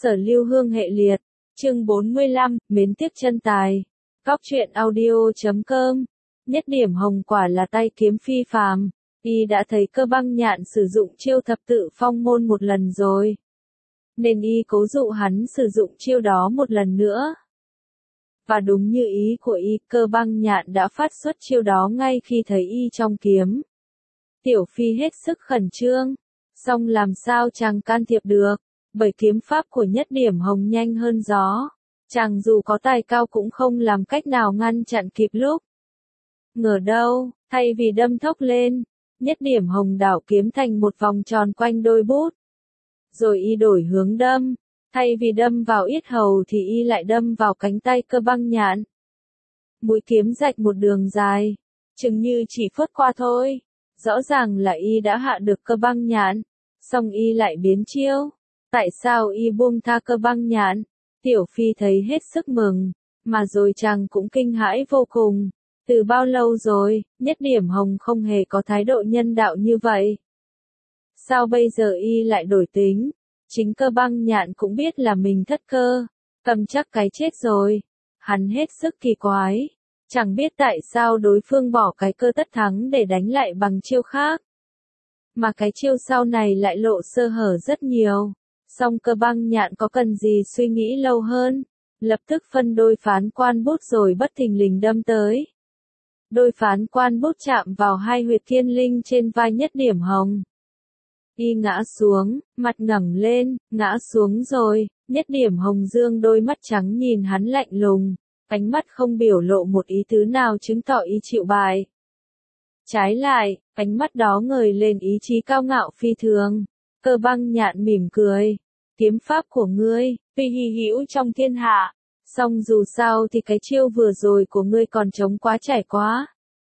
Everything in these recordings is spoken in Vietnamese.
Sở Lưu Hương hệ liệt, chương 45, mến tiếc chân tài. Góc truyện audio.com. Nhất điểm hồng quả là tay kiếm phi phàm. Y đã thấy Cơ Băng Nhạn sử dụng chiêu thập tự phong môn một lần rồi, nên y cố dụ hắn sử dụng chiêu đó một lần nữa. Và đúng như ý của y, Cơ Băng Nhạn đã phát xuất chiêu đó ngay khi thấy y trong kiếm. Tiểu Phi hết sức khẩn trương, song làm sao chàng can thiệp được, bởi kiếm pháp của Nhất Điểm Hồng nhanh hơn gió. Chàng dù có tài cao cũng không làm cách nào ngăn chặn kịp lúc. Ngờ đâu, thay vì đâm thốc lên, Nhất Điểm Hồng đảo kiếm thành một vòng tròn quanh đôi bút. Rồi y đổi hướng đâm, thay vì đâm vào yết hầu thì y lại đâm vào cánh tay Cơ Băng Nhạn. Mũi kiếm rạch một đường dài, chừng như chỉ phớt qua thôi. Rõ ràng là y đã hạ được Cơ Băng Nhạn, song y lại biến chiêu. Tại sao y buông tha Cơ Băng Nhạn? Tiểu Phi thấy hết sức mừng, mà rồi chàng cũng kinh hãi vô cùng. Từ bao lâu rồi, Nhất Điểm Hồng không hề có thái độ nhân đạo như vậy. Sao bây giờ y lại đổi tính? Chính Cơ Băng Nhạn cũng biết là mình thất cơ, cầm chắc cái chết rồi. Hắn hết sức kỳ quái, chẳng biết tại sao đối phương bỏ cái cơ tất thắng để đánh lại bằng chiêu khác. Mà cái chiêu sau này lại lộ sơ hở rất nhiều. Song Cơ Băng Nhạn có cần gì suy nghĩ lâu hơn, lập tức phân đôi phán quan bút rồi bất thình lình đâm tới. Đôi phán quan bút chạm vào hai huyệt thiên linh trên vai Nhất Điểm Hồng. Y ngã xuống, mặt ngẩng lên, ngã xuống rồi. Nhất Điểm Hồng dương đôi mắt trắng nhìn hắn lạnh lùng, ánh mắt không biểu lộ một ý tứ nào chứng tỏ y chịu bại. Trái lại, ánh mắt đó ngời lên ý chí cao ngạo phi thường. Cơ Băng Nhạn mỉm cười. Kiếm pháp của ngươi, tuy hy hữu trong thiên hạ, song dù sao thì cái chiêu vừa rồi của ngươi còn trống quá trải quá.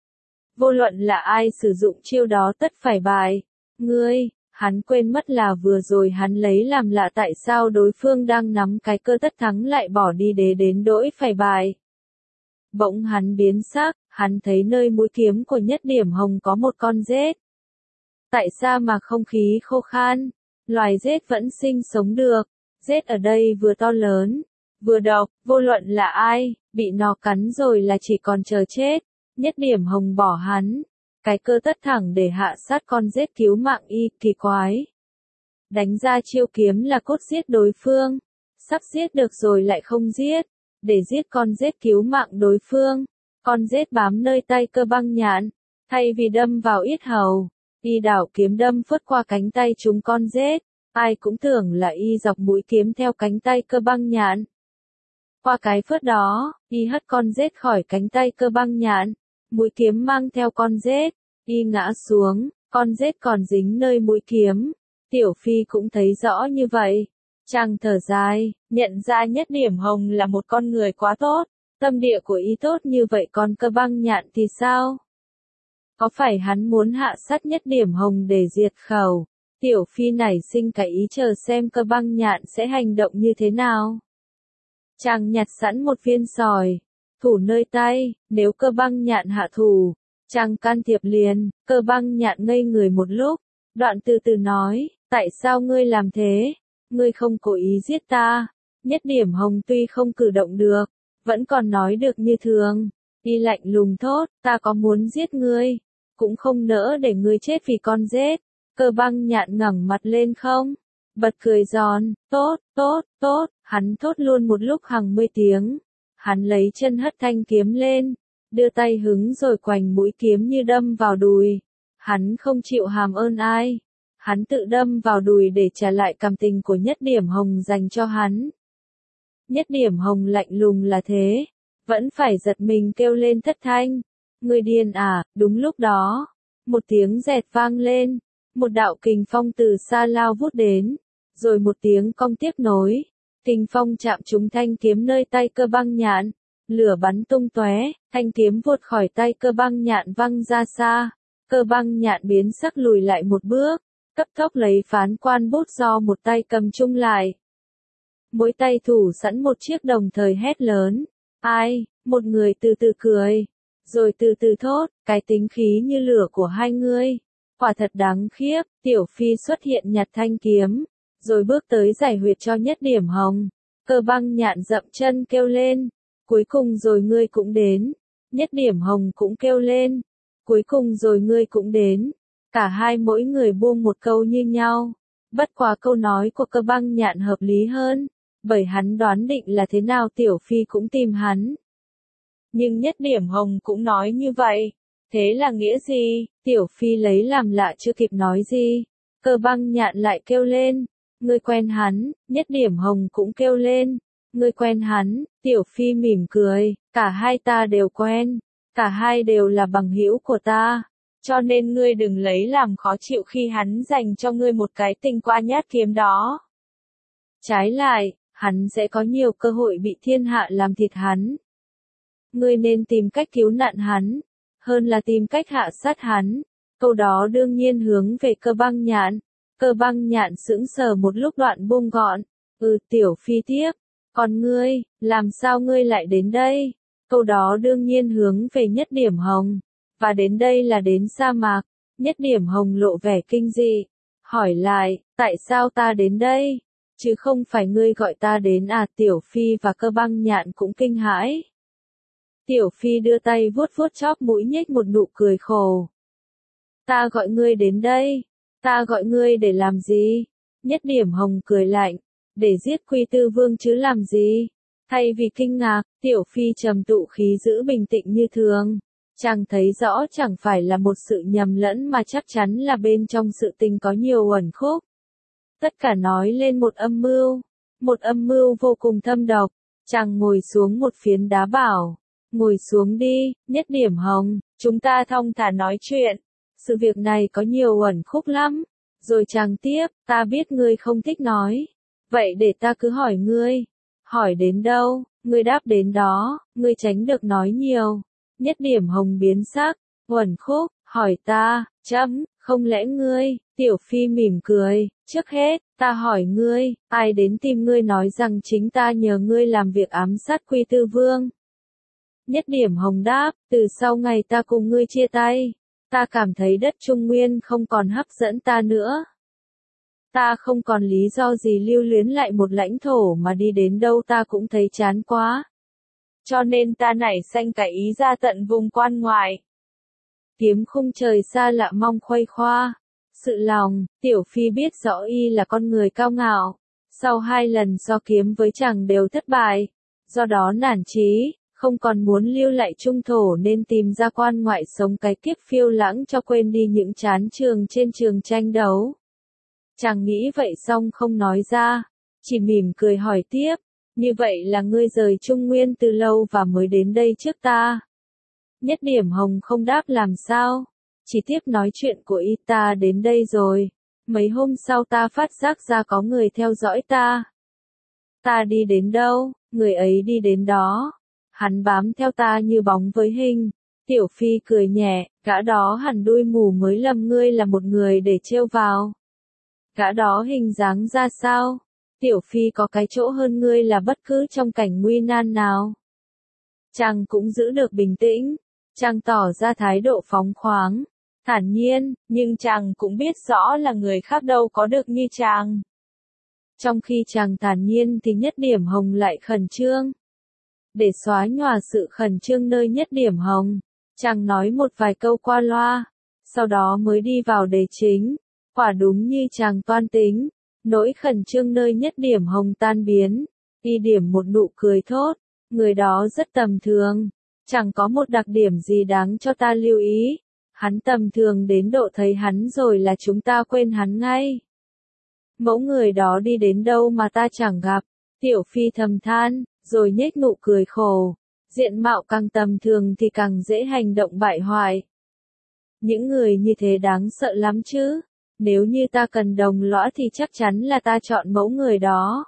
Vô luận là ai sử dụng chiêu đó tất phải bại. Ngươi, hắn quên mất là vừa rồi hắn lấy làm lạ tại sao đối phương đang nắm cái cơ tất thắng lại bỏ đi để đến đỗi phải bại. Bỗng hắn biến sắc, hắn thấy nơi mũi kiếm của Nhất Điểm Hồng có một con rết. Tại sao mà không khí khô khan? Loài rết vẫn sinh sống được. Rết ở đây vừa to lớn, vừa độc, vô luận là ai, bị nó cắn rồi là chỉ còn chờ chết. Nhất Điểm Hồng bỏ hắn, cái cơ tất thẳng để hạ sát con rết cứu mạng y, kỳ quái. Đánh ra chiêu kiếm là cốt giết đối phương, sắp giết được rồi lại không giết, để giết con rết cứu mạng đối phương. Con rết bám nơi tay Cơ Băng Nhạn, thay vì đâm vào yết hầu, y đảo kiếm đâm phớt qua cánh tay chúng con rết. Ai cũng tưởng là y dọc mũi kiếm theo cánh tay Cơ Băng Nhạn. Qua cái phớt đó, y hất con rết khỏi cánh tay Cơ Băng Nhạn. Mũi kiếm mang theo con rết, y ngã xuống, con rết còn dính nơi mũi kiếm. Tiểu Phi cũng thấy rõ như vậy. Chàng thở dài, nhận ra Nhất Điểm Hồng là một con người quá tốt. Tâm địa của y tốt như vậy, còn Cơ Băng Nhạn thì sao? Có phải hắn muốn hạ sát Nhất Điểm Hồng để diệt khẩu? Tiểu Phi nảy sinh cái ý chờ xem Cơ Băng Nhạn sẽ hành động như thế nào. Chàng nhặt sẵn một viên sỏi, thủ nơi tay, nếu Cơ Băng Nhạn hạ thủ, chàng can thiệp liền. Cơ Băng Nhạn ngây người một lúc, đoạn từ từ nói, tại sao ngươi làm thế? Ngươi không cố ý giết ta. Nhất Điểm Hồng tuy không cử động được, vẫn còn nói được như thường. Y lạnh lùng thốt, ta có muốn giết ngươi, cũng không nỡ để ngươi chết vì con rết. Cơ Băng Nhạn ngẩng mặt lên không, bật cười giòn, tốt, tốt, tốt, hắn thốt luôn một lúc hàng 10 tiếng. Hắn lấy chân hất thanh kiếm lên, đưa tay hứng rồi quành mũi kiếm như đâm vào đùi. Hắn không chịu hàm ơn ai, hắn tự đâm vào đùi để trả lại cảm tình của Nhất Điểm Hồng dành cho hắn. Nhất Điểm Hồng lạnh lùng là thế, vẫn phải giật mình kêu lên thất thanh. Ngươi điên à? Đúng lúc đó, một tiếng rẹt vang lên. Một đạo kình phong từ xa lao vút đến, rồi một tiếng cong tiếp nối. Kình phong chạm trúng thanh kiếm nơi tay Cơ Băng Nhạn, lửa bắn tung tóe, thanh kiếm vụt khỏi tay Cơ Băng Nhạn văng ra xa. Cơ Băng Nhạn biến sắc lùi lại một bước, cấp tốc lấy phán quan bút do một tay cầm chung lại. Mỗi tay thủ sẵn một chiếc đồng thời hét lớn. Ai? Một người từ từ cười, rồi từ từ thốt, cái tính khí như lửa của hai ngươi quả thật đáng khiếp. Tiểu Phi xuất hiện nhặt thanh kiếm, rồi bước tới giải huyệt cho Nhất Điểm Hồng. Cơ băng nhạn dậm chân kêu lên, cuối cùng rồi ngươi cũng đến. Nhất Điểm Hồng cũng kêu lên, cuối cùng rồi ngươi cũng đến. Cả hai mỗi người buông một câu như nhau. Bất quá câu nói của Cơ băng nhạn hợp lý hơn, bởi hắn đoán định là thế nào Tiểu Phi cũng tìm hắn. Nhưng Nhất Điểm Hồng cũng nói như vậy. Thế là nghĩa gì? Tiểu Phi lấy làm lạ chưa kịp nói gì. Cơ băng nhạn lại kêu lên, ngươi quen hắn. Nhất Điểm Hồng cũng kêu lên, ngươi quen hắn. Tiểu Phi mỉm cười, cả hai ta đều quen. Cả hai đều là bằng hữu của ta. Cho nên ngươi đừng lấy làm khó chịu khi hắn dành cho ngươi một cái tình qua nhát kiếm đó. Trái lại, hắn sẽ có nhiều cơ hội bị thiên hạ làm thịt hắn. Ngươi nên tìm cách cứu nạn hắn, hơn là tìm cách hạ sát hắn. Câu đó đương nhiên hướng về Cơ băng nhạn. Cơ băng nhạn sững sờ một lúc đoạn buông gọn. Tiểu Phi tiếp. Còn ngươi, làm sao ngươi lại đến đây? Câu đó đương nhiên hướng về Nhất Điểm Hồng. Và đến đây là đến sa mạc. Nhất Điểm Hồng lộ vẻ kinh dị. Hỏi lại, tại sao ta đến đây? Chứ không phải ngươi gọi ta đến à? Tiểu Phi và Cơ băng nhạn cũng kinh hãi. Tiểu Phi đưa tay vuốt vuốt chóp mũi nhếch một nụ cười khổ. Ta gọi ngươi đến đây. Ta gọi ngươi để làm gì? Nhất Điểm Hồng cười lạnh. Để giết Quy Tư Vương chứ làm gì? Thay vì kinh ngạc, Tiểu Phi trầm tụ khí giữ bình tĩnh như thường. Chàng thấy rõ chẳng phải là một sự nhầm lẫn mà chắc chắn là bên trong sự tình có nhiều uẩn khúc. Tất cả nói lên một âm mưu vô cùng thâm độc. Chàng ngồi xuống một phiến đá bảo, ngồi xuống đi, Nhất Điểm Hồng, chúng ta thong thả nói chuyện. Sự việc này có nhiều uẩn khúc lắm. Rồi chàng tiếp, ta biết ngươi không thích nói. Vậy để ta cứ hỏi ngươi. Hỏi đến đâu, ngươi đáp đến đó, ngươi tránh được nói nhiều. Nhất Điểm Hồng biến sắc, uẩn khúc, hỏi ta, không lẽ ngươi? Tiểu Phi mỉm cười, trước hết, ta hỏi ngươi, ai đến tìm ngươi nói rằng chính ta nhờ ngươi làm việc ám sát Quy Tư Vương? Nhất Điểm Hồng đáp, từ sau ngày ta cùng ngươi chia tay, ta cảm thấy đất Trung Nguyên không còn hấp dẫn ta nữa. Ta không còn lý do gì lưu luyến lại một lãnh thổ mà đi đến đâu ta cũng thấy chán quá. Cho nên ta nảy sanh cái ý ra tận vùng quan ngoại. Kiếm khung trời xa lạ mong khuây khoa. Sự lòng, Tiểu Phi biết rõ y là con người cao ngạo. Sau 2 lần so kiếm với chàng đều thất bại. Do đó nản chí, không còn muốn lưu lại trung thổ nên tìm ra quan ngoại sống cái kiếp phiêu lãng cho quên đi những chán trường trên trường tranh đấu. Chàng nghĩ vậy xong không nói ra, chỉ mỉm cười hỏi tiếp, như vậy là ngươi rời Trung Nguyên từ lâu và mới đến đây trước ta. Nhất Điểm Hồng không đáp làm sao, chỉ tiếp nói chuyện của y. Ta đến đây rồi, mấy hôm sau ta phát giác ra có người theo dõi ta. Ta đi đến đâu, người ấy đi đến đó. Hắn bám theo ta như bóng với hình. Tiểu Phi cười nhẹ, gã đó hẳn đuôi mù mới lầm ngươi là một người để trêu vào. Gã đó hình dáng ra sao? Tiểu Phi có cái chỗ hơn ngươi là bất cứ trong cảnh nguy nan nào. Chàng cũng giữ được bình tĩnh. Chàng tỏ ra thái độ phóng khoáng, thản nhiên, nhưng chàng cũng biết rõ là người khác đâu có được như chàng. Trong khi chàng thản nhiên thì Nhất Điểm Hồng lại khẩn trương. Để xóa nhòa sự khẩn trương nơi Nhất Điểm Hồng, chàng nói một vài câu qua loa, sau đó mới đi vào đề chính. Quả đúng như chàng toan tính, nỗi khẩn trương nơi Nhất Điểm Hồng tan biến, y điểm một nụ cười thốt, người đó rất tầm thường, chẳng có một đặc điểm gì đáng cho ta lưu ý, hắn tầm thường đến độ thấy hắn rồi là chúng ta quên hắn ngay. Mẫu người đó đi đến đâu mà ta chẳng gặp, Tiểu Phi thầm than, rồi nhếch nụ cười khổ, diện mạo càng tầm thường thì càng dễ hành động bại hoại. Những người như thế đáng sợ lắm chứ. Nếu như ta cần đồng lõa thì chắc chắn là ta chọn mẫu người đó.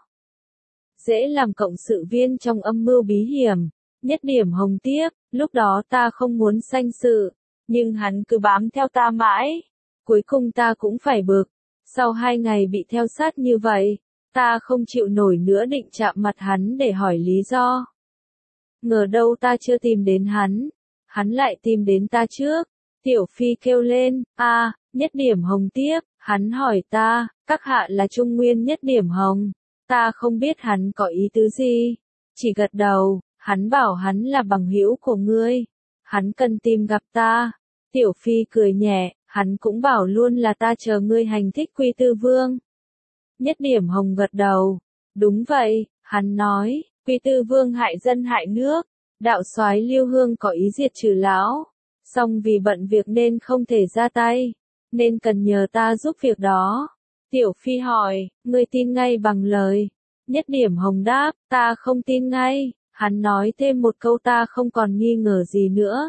Dễ làm cộng sự viên trong âm mưu bí hiểm. Nhất Điểm Hồng tiếp, lúc đó ta không muốn sanh sự, nhưng hắn cứ bám theo ta mãi. Cuối cùng ta cũng phải bực. Sau 2 ngày bị theo sát như vậy, ta không chịu nổi nữa định chạm mặt hắn để hỏi lý do. Ngờ đâu ta chưa tìm đến hắn lại tìm đến ta trước. Tiểu Phi kêu lên, Nhất Điểm Hồng tiếp, hắn hỏi ta, Các hạ là Trung Nguyên Nhất Điểm Hồng. Ta không biết hắn có ý tứ gì. Chỉ gật đầu, hắn bảo hắn là bằng hữu của ngươi. Hắn cần tìm gặp ta. Tiểu Phi cười nhẹ, hắn cũng bảo luôn là ta chờ ngươi hành thích Quy Tư Vương. Nhất Điểm Hồng gật đầu. Đúng vậy, hắn nói, Quy Tư Vương hại dân hại nước. Đạo soái Lưu Hương có ý diệt trừ lão. Song vì bận việc nên không thể ra tay. Nên cần nhờ ta giúp việc đó. Tiểu Phi hỏi, ngươi tin ngay bằng lời. Nhất Điểm Hồng đáp, ta không tin ngay. Hắn nói thêm một câu ta không còn nghi ngờ gì nữa.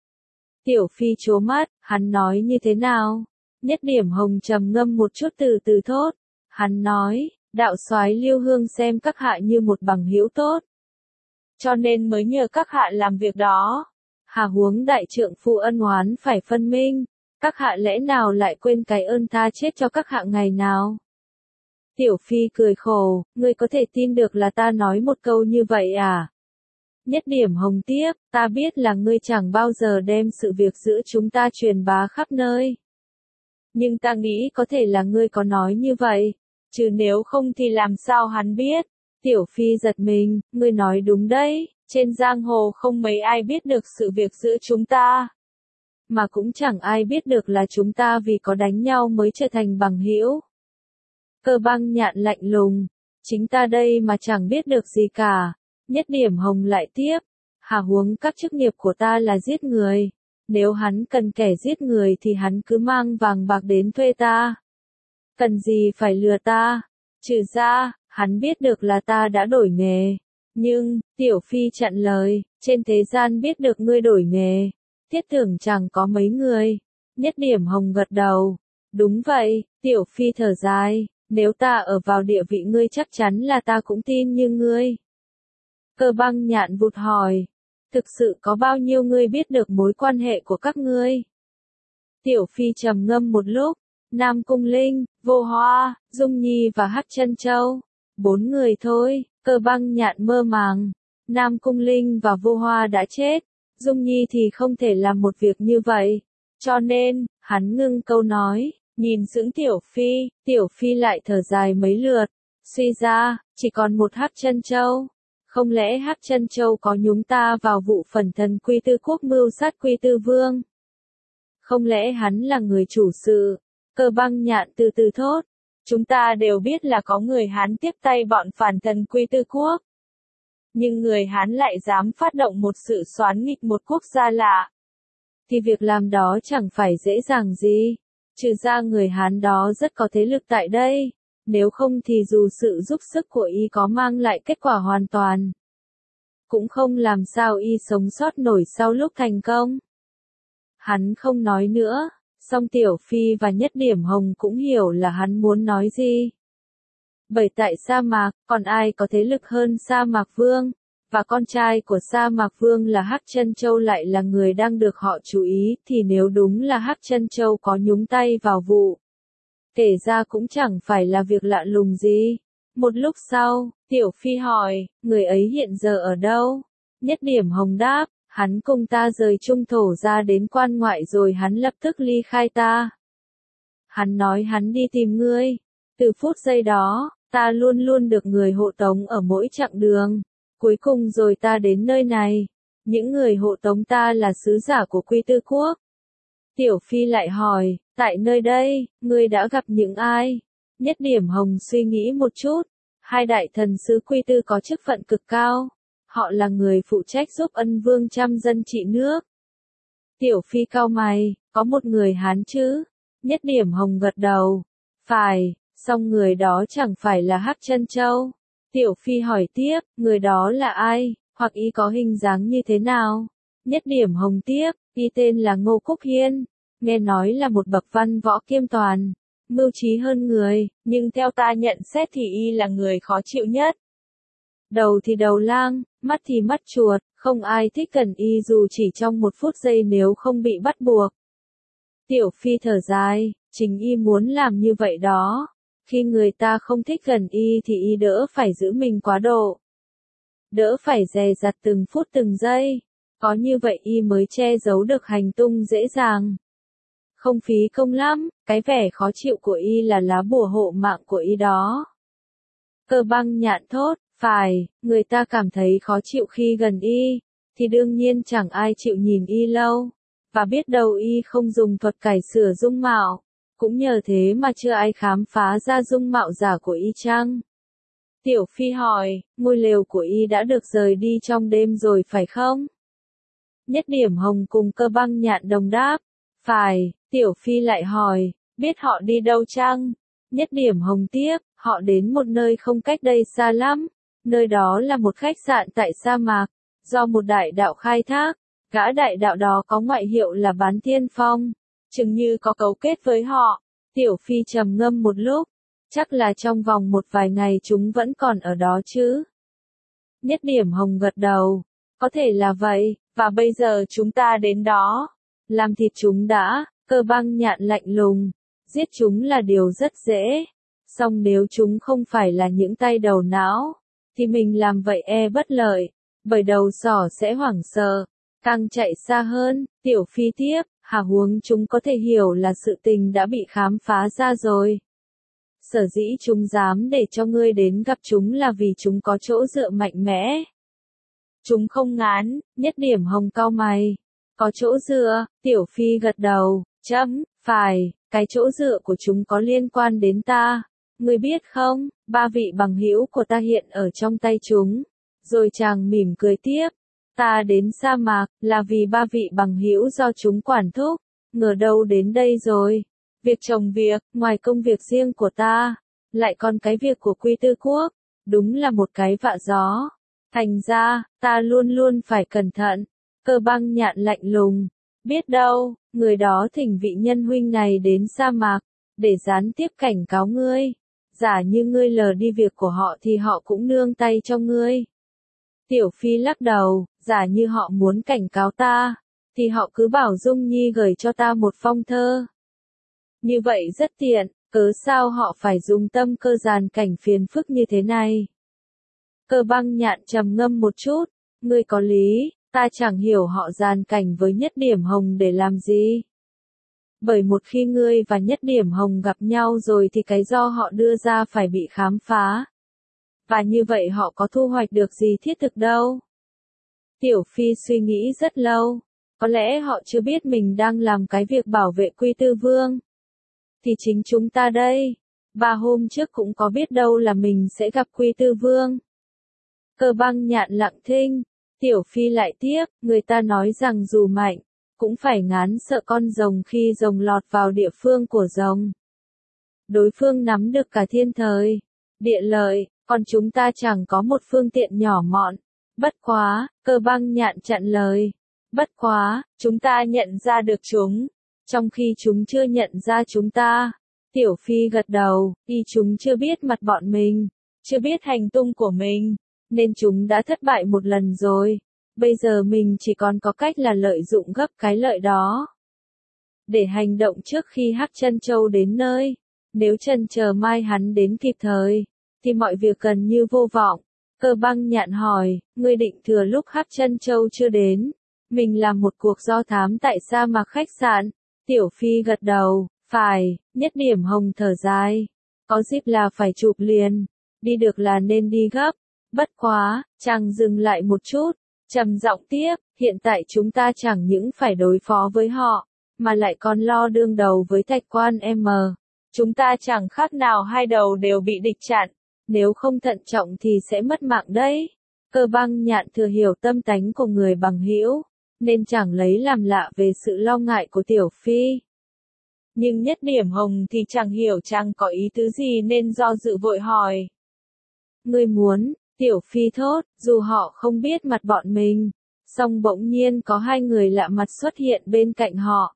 Tiểu Phi trố mắt, hắn nói như thế nào? Nhất Điểm Hồng trầm ngâm một chút từ từ thốt. Hắn nói, đạo soái Lưu Hương xem các hạ như một bằng hữu tốt. Cho nên mới nhờ các hạ làm việc đó. Hà huống đại trượng phu ân oán phải phân minh. Các hạ lẽ nào lại quên cái ơn tha chết cho các hạ ngày nào? Tiểu Phi cười khổ, ngươi có thể tin được là ta nói một câu như vậy à? Nhất Điểm Hồng tiếp, ta biết là ngươi chẳng bao giờ đem sự việc giữa chúng ta truyền bá khắp nơi. Nhưng ta nghĩ có thể là ngươi có nói như vậy, chứ nếu không thì làm sao hắn biết? Tiểu Phi giật mình, ngươi nói đúng đấy, trên giang hồ không mấy ai biết được sự việc giữa chúng ta. Mà cũng chẳng ai biết được là chúng ta vì có đánh nhau mới trở thành bằng hữu. Cơ Băng Nhạn lạnh lùng, chính ta đây mà chẳng biết được gì cả. Nhất Điểm Hồng lại tiếp, hà huống các chức nghiệp của ta là giết người. Nếu hắn cần kẻ giết người thì hắn cứ mang vàng bạc đến thuê ta. Cần gì phải lừa ta? Trừ ra, hắn biết được là ta đã đổi nghề. Nhưng, Tiểu Phi chặn lời, trên thế gian biết được ngươi đổi nghề. Thiết tưởng chẳng có mấy người. Nhất Điểm Hồng gật đầu. Đúng vậy, Tiểu Phi thở dài, nếu ta ở vào địa vị ngươi chắc chắn là ta cũng tin như ngươi. Cơ Băng Nhạn vụt hỏi, thực sự có bao nhiêu ngươi biết được mối quan hệ của các ngươi? Tiểu Phi trầm ngâm một lúc, Nam Cung Linh, Vô Hoa, Dung Nhi và Hắc Chân Châu. 4 người thôi. Cơ Băng Nhạn mơ màng. Nam Cung Linh và Vô Hoa đã chết. Dung Nhi thì không thể làm một việc như vậy. Cho nên, hắn ngưng câu nói, nhìn sững Tiểu Phi lại thở dài mấy lượt. Suy ra, chỉ còn một Hắc Chân Châu. Không lẽ Hắc Chân Châu có nhúng ta vào vụ phần thần Quy Tư Quốc mưu sát Quy Tư Vương? Không lẽ hắn là người chủ sự? Cơ Băng Nhạn từ từ thốt. Chúng ta đều biết là có người Hán tiếp tay bọn phản thần Quy Tư Quốc. Nhưng người Hán lại dám phát động một sự xoán nghịch một quốc gia lạ. Thì việc làm đó chẳng phải dễ dàng gì. Trừ ra người Hán đó rất có thế lực tại đây. Nếu không thì dù sự giúp sức của y có mang lại kết quả hoàn toàn, cũng không làm sao y sống sót nổi sau lúc thành công. Hắn không nói nữa, song Tiểu Phi và Nhất Điểm Hồng cũng hiểu là hắn muốn nói gì. Bởi tại sa mạc, còn ai có thế lực hơn Sa Mạc Vương, và con trai của Sa Mạc Vương là Hắc Chân Châu lại là người đang được họ chú ý, thì nếu đúng là Hắc Chân Châu có nhúng tay vào vụ, kể ra cũng chẳng phải là việc lạ lùng gì. Một lúc sau, Tiểu Phi hỏi, người ấy hiện giờ ở đâu? Nhất Điểm Hồng đáp, hắn cùng ta rời trung thổ ra đến quan ngoại rồi hắn lập tức ly khai ta. Hắn nói hắn đi tìm ngươi. Từ phút giây đó, ta luôn luôn được người hộ tống ở mỗi chặng đường. Cuối cùng rồi ta đến nơi này. Những người hộ tống ta là sứ giả của Quy Tư Quốc. Tiểu Phi lại hỏi, tại nơi đây, ngươi đã gặp những ai? Nhất Điểm Hồng suy nghĩ một chút. 2 đại thần sứ Quy Tư có chức phận cực cao. Họ là người phụ trách giúp Ân Vương trăm dân trị nước. Tiểu Phi cau mày, có một người Hán chứ? Nhất Điểm Hồng gật đầu. Phải, song người đó chẳng phải là Hắc Chân Châu. Tiểu Phi hỏi tiếp, người đó là ai, hoặc y có hình dáng như thế nào? Nhất Điểm Hồng tiếp, y tên là Ngô Cúc Hiên. Nghe nói là một bậc văn võ kiêm toàn, mưu trí hơn người, nhưng theo ta nhận xét thì y là người khó chịu nhất. Đầu thì đầu lang, mắt thì mắt chuột, không ai thích gần y dù chỉ trong một phút giây nếu không bị bắt buộc. Tiểu Phi thở dài, chính y muốn làm như vậy đó. Khi người ta không thích gần y thì y đỡ phải giữ mình quá độ. Đỡ phải dè dặt từng phút từng giây. Có như vậy y mới che giấu được hành tung dễ dàng. Không phí công lắm, cái vẻ khó chịu của y là lá bùa hộ mạng của y đó. Cơ băng nhạn thốt, phải, người ta cảm thấy khó chịu khi gần y, thì đương nhiên chẳng ai chịu nhìn y lâu. Và biết đâu y không dùng thuật cải sửa dung mạo, cũng nhờ thế mà chưa ai khám phá ra dung mạo giả của y chăng? Tiểu Phi hỏi, ngôi lều của y đã được rời đi trong đêm rồi phải không? Nhất Điểm Hồng cùng Cơ băng nhạn đồng đáp, phải. Tiểu Phi lại hỏi, biết họ đi đâu chăng? Nhất Điểm Hồng tiếp, họ đến một nơi không cách đây xa lắm, nơi đó là một khách sạn tại sa mạc, do một đại đạo khai thác. Gã đại đạo đó có ngoại hiệu là Bán Thiên Phong, chừng như có cấu kết với họ. Tiểu Phi trầm ngâm một lúc, chắc là trong vòng một vài ngày chúng vẫn còn ở đó chứ. Nhất Điểm Hồng gật đầu, có thể là vậy, và bây giờ chúng ta đến đó, làm thịt chúng đã. Cơ băng nhạn lạnh lùng, giết chúng là điều rất dễ, song nếu chúng không phải là những tay đầu não, thì mình làm vậy bất lợi, bởi đầu sỏ sẽ hoảng sợ, càng chạy xa hơn. Tiểu Phi tiếp, hà huống chúng có thể hiểu là sự tình đã bị khám phá ra rồi. Sở dĩ chúng dám để cho ngươi đến gặp chúng là vì chúng có chỗ dựa mạnh mẽ. Chúng không ngán. Nhất Điểm Hồng cau mày. Có chỗ dựa? Tiểu Phi gật đầu, phải, cái chỗ dựa của chúng có liên quan đến ta. Ngươi biết không, 3 vị bằng hữu của ta hiện ở trong tay chúng. Rồi chàng mỉm cười tiếp, ta đến sa mạc là vì 3 vị bằng hữu do chúng quản thúc. Ngờ đâu đến đây rồi. Việc chồng việc, ngoài công việc riêng của ta, lại còn cái việc của Quy Tư Quốc, đúng là một cái vạ gió. Thành ra, ta luôn luôn phải cẩn thận. Cơ băng nhạn lạnh lùng, biết đâu, người đó thỉnh vị nhân huynh này đến sa mạc, để gián tiếp cảnh cáo ngươi. Giả như ngươi lờ đi việc của họ thì họ cũng nương tay cho ngươi. Tiểu Phi lắc đầu, giả như họ muốn cảnh cáo ta, thì họ cứ bảo Dung Nhi gửi cho ta một phong thơ. Như vậy rất tiện, cớ sao họ phải dùng tâm cơ giàn cảnh phiền phức như thế này? Cơ băng nhạn trầm ngâm một chút, ngươi có lý, ta chẳng hiểu họ giàn cảnh với Nhất Điểm Hồng để làm gì. Bởi một khi ngươi và Nhất Điểm Hồng gặp nhau rồi thì cái do họ đưa ra phải bị khám phá. Và như vậy họ có thu hoạch được gì thiết thực đâu. Tiểu Phi suy nghĩ rất lâu, có lẽ họ chưa biết mình đang làm cái việc bảo vệ Quy Tư Vương. Thì chính chúng ta đây, 3 hôm trước cũng có biết đâu là mình sẽ gặp Quy Tư Vương. Cơ băng nhạn lặng thinh, Tiểu Phi lại tiếp, người ta nói rằng dù mạnh, cũng phải ngán sợ con rồng khi rồng lọt vào địa phương của rồng. Đối phương nắm được cả thiên thời, địa lợi, còn chúng ta chẳng có một phương tiện nhỏ mọn. Bất quá, Cơ băng nhạn chặn lời. Bất quá, chúng ta nhận ra được chúng, trong khi chúng chưa nhận ra chúng ta. Tiểu Phi gật đầu, chúng chưa biết mặt bọn mình, chưa biết hành tung của mình, nên chúng đã thất bại một lần rồi. Bây giờ mình chỉ còn có cách là lợi dụng gấp cái lợi đó, để hành động trước khi Hắc Chân Châu đến nơi. Nếu chần chờ mai hắn đến kịp thời, thì mọi việc gần như vô vọng. Cơ băng nhạn hỏi, ngươi định thừa lúc Hắc Chân Châu chưa đến, mình làm một cuộc do thám tại sa mạc khách sạn? Tiểu Phi gật đầu, phải. Nhất Điểm Hồng thở dài, có dịp là phải chụp liền, đi được là nên đi gấp. Bất quá, chàng dừng lại một chút, trầm giọng tiếp, hiện tại chúng ta chẳng những phải đối phó với họ, mà lại còn lo đương đầu với Thạch Quan M. Chúng ta chẳng khác nào hai đầu đều bị địch chặn, nếu không thận trọng thì sẽ mất mạng đấy. Cơ băng nhạn thừa hiểu tâm tánh của người bằng hữu, nên chẳng lấy làm lạ về sự lo ngại của Tiểu Phi. Nhưng Nhất Điểm Hồng thì chẳng hiểu chàng có ý tứ gì nên do dự vội hỏi. Ngươi muốn? Tiểu Phi thốt, dù họ không biết mặt bọn mình, song bỗng nhiên có 2 người lạ mặt xuất hiện bên cạnh họ.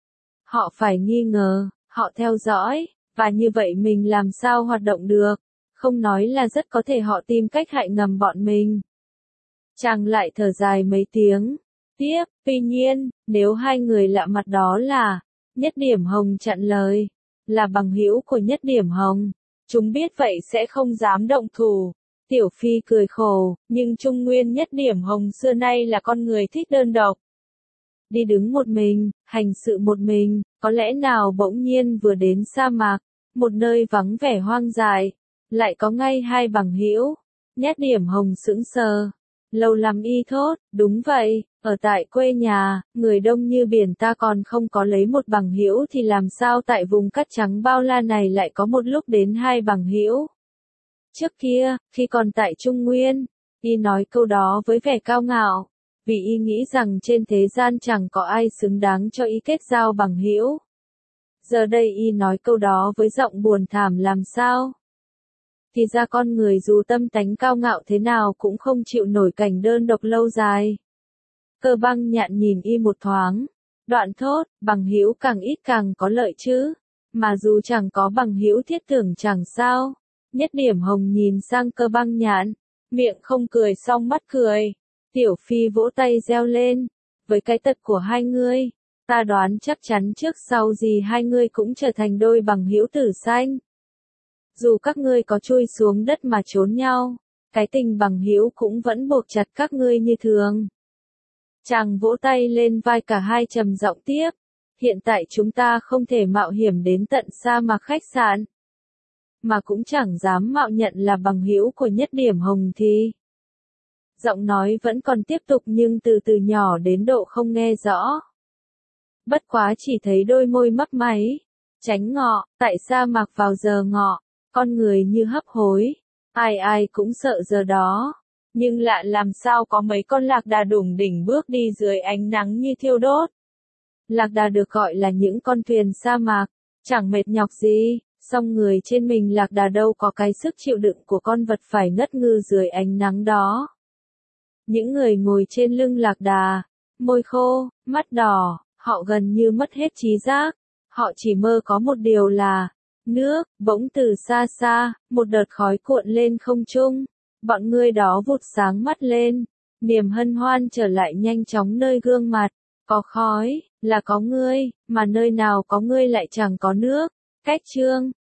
Họ phải nghi ngờ, họ theo dõi, và như vậy mình làm sao hoạt động được, không nói là rất có thể họ tìm cách hại ngầm bọn mình. Chàng lại thở dài mấy tiếng, tiếp, tuy nhiên, nếu 2 người lạ mặt đó là, Nhất Điểm Hồng chặn lời, là bằng hữu của Nhất Điểm Hồng, chúng biết vậy sẽ không dám động thủ. Tiểu Phi cười khổ, nhưng Trung Nguyên Nhất Điểm Hồng xưa nay là con người thích đơn độc. đi đứng một mình, hành sự một mình, có lẽ nào bỗng nhiên vừa đến sa mạc, một nơi vắng vẻ hoang dại, lại có ngay hai bằng hữu. Nhất Điểm Hồng sững sờ. Lâu lắm y thốt, đúng vậy, ở tại quê nhà, người đông như biển ta còn không có lấy một bằng hữu thì làm sao tại vùng cát trắng bao la này lại có một lúc đến hai bằng hữu. Trước kia, khi còn tại Trung Nguyên, y nói câu đó với vẻ cao ngạo, vì y nghĩ rằng trên thế gian chẳng có ai xứng đáng cho y kết giao bằng hữu. Giờ đây y nói câu đó với giọng buồn thảm làm sao? Thì ra con người dù tâm tánh cao ngạo thế nào cũng không chịu nổi cảnh đơn độc lâu dài. Cơ Băng Nhạn nhìn y một thoáng, đoạn thốt, bằng hữu càng ít càng có lợi chứ, mà dù chẳng có bằng hữu thiết tưởng chẳng sao. Nhất Điểm Hồng nhìn sang Cơ Băng Nhạn, miệng không cười song mắt cười. Tiểu Phi vỗ tay reo lên, với cái tật của hai ngươi, ta đoán chắc chắn trước sau gì hai ngươi cũng trở thành đôi bằng hữu tử xanh. Dù các ngươi có chui xuống đất mà trốn nhau, cái tình bằng hữu cũng vẫn buộc chặt các ngươi như thường. Chàng vỗ tay lên vai cả hai trầm giọng tiếp, hiện tại chúng ta không thể mạo hiểm đến tận sa mạc khách sạn, mà cũng chẳng dám mạo nhận là bằng hữu của Nhất Điểm Hồng thì. Giọng nói vẫn còn tiếp tục nhưng từ từ nhỏ đến độ không nghe rõ. Bất quá chỉ thấy đôi môi mấp máy, tránh ngọ, tại sa mạc vào giờ ngọ, con người như hấp hối, ai ai cũng sợ giờ đó. Nhưng lạ làm sao có mấy con lạc đà đủng đỉnh bước đi dưới ánh nắng như thiêu đốt. Lạc đà được gọi là những con thuyền sa mạc, chẳng mệt nhọc gì, song người trên mình lạc đà đâu có cái sức chịu đựng của con vật phải ngất ngư dưới ánh nắng đó. Những người ngồi trên lưng lạc đà, môi khô, mắt đỏ, họ gần như mất hết trí giác, họ chỉ mơ có một điều là nước. Bỗng từ xa xa, một đợt khói cuộn lên không trung, bọn người đó vụt sáng mắt lên, niềm hân hoan trở lại nhanh chóng nơi gương mặt, có khói, là có ngươi, mà nơi nào có ngươi lại chẳng có nước. Cách chương